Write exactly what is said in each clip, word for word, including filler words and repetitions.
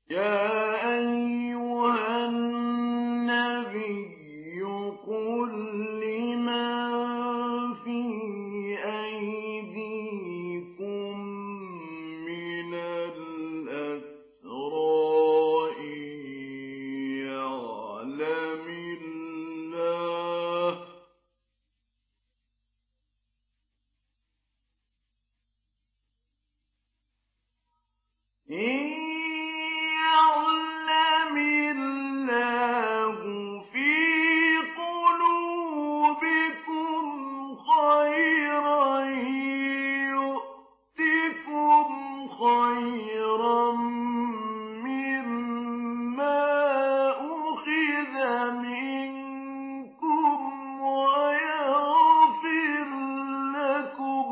يا أيها النبي قل لمن في أيديكم من الأسرى إن يعلم الله إن يعلم الله في قلوبكم خيرا يؤتكم خيرا مما أخذ منكم ويغفر لكم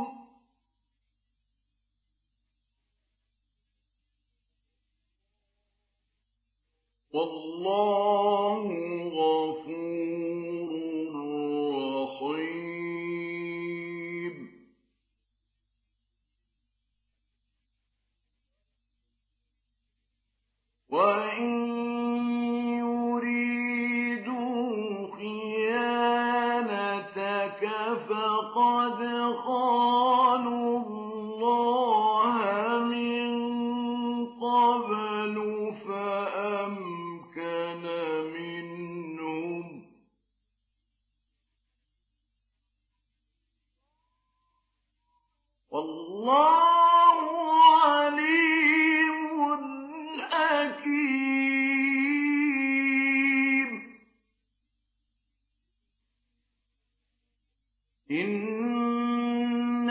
والله غفور رحيم. وإن يريدوا خيانتك فقد خانوا الله من قبل فأمكن منهم والله عليم حكيم. إن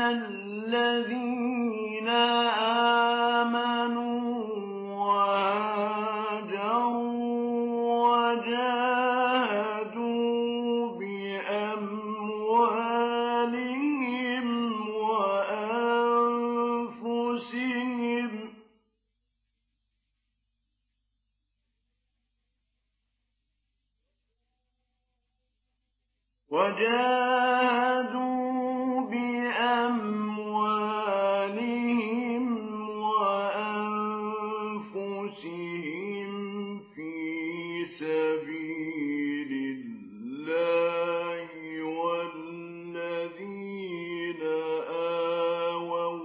الذين آمنوا وجاهدوا بأموالهم وأنفسهم وجاهدوا بأموالهم وأنفسهم في سبيل الله والذين آووا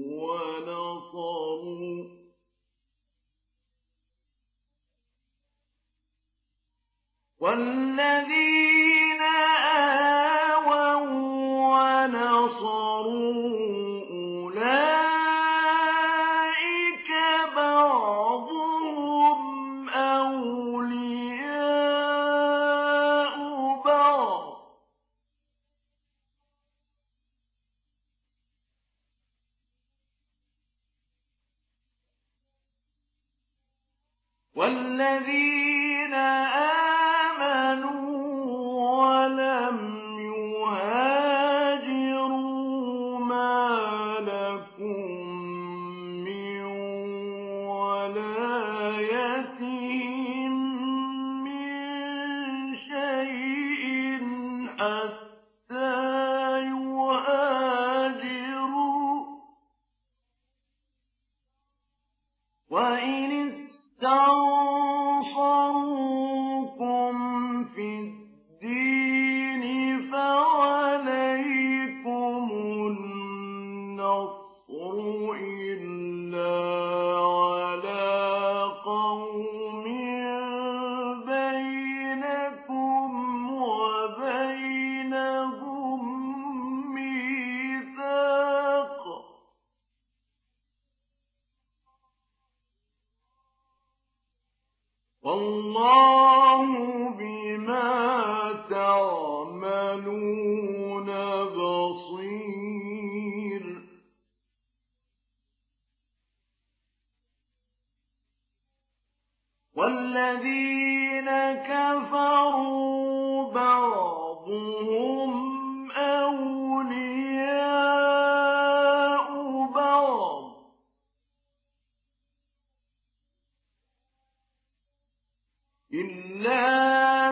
ونصروا والذين آووا ونصروا أولئك بعضهم أولياء بعض والذين آمنوا ولم يهاجروا ما لكم من ولايتهم من شيء حتى يهاجروا وإن استنصروكم في الدين فعليكم النصر إلا على قوم بينكم وبينهم ميثاق والله بما تعملون بصير. والذين كفروا بعضهم أولياء بعض إلا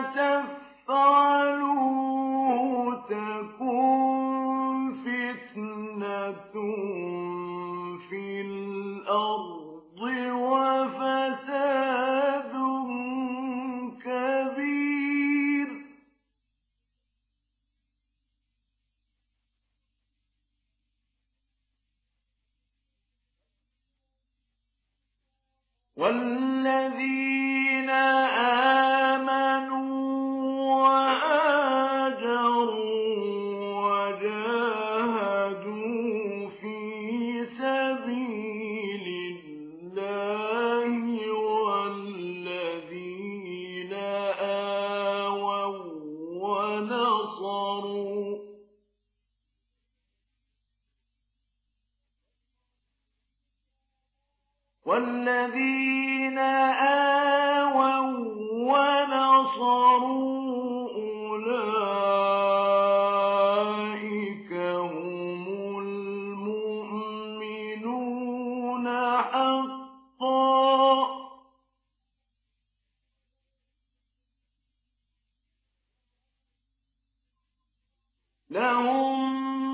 تفعلوا تكن فتنة في الأرض وفساد والذين آمنوا وهاجروا وجاهدوا في سبيل الله والذين آووا ونصروا والذين آووا ونصروا أولئك هم المؤمنون حقا لهم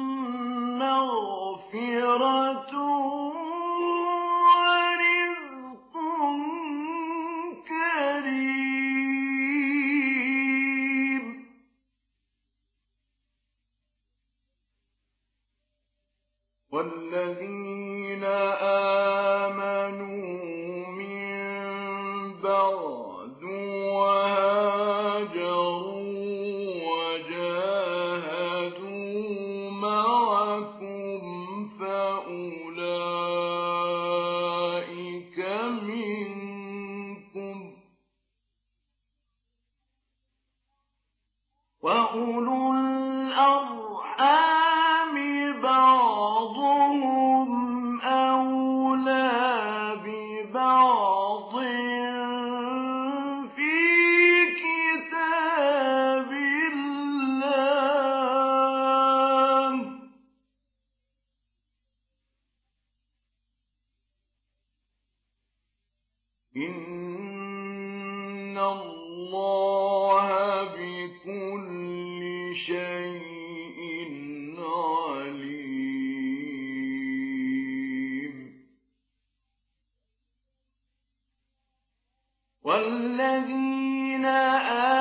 مغفرة ورزق كريم والذين آمنوا من بعد وهاجروا وجاهدوا معكم فأولئك منكم وأولو الأرحام بعضهم أولى ببعض في كتاب الله إن الله بكل شيء عليم والذين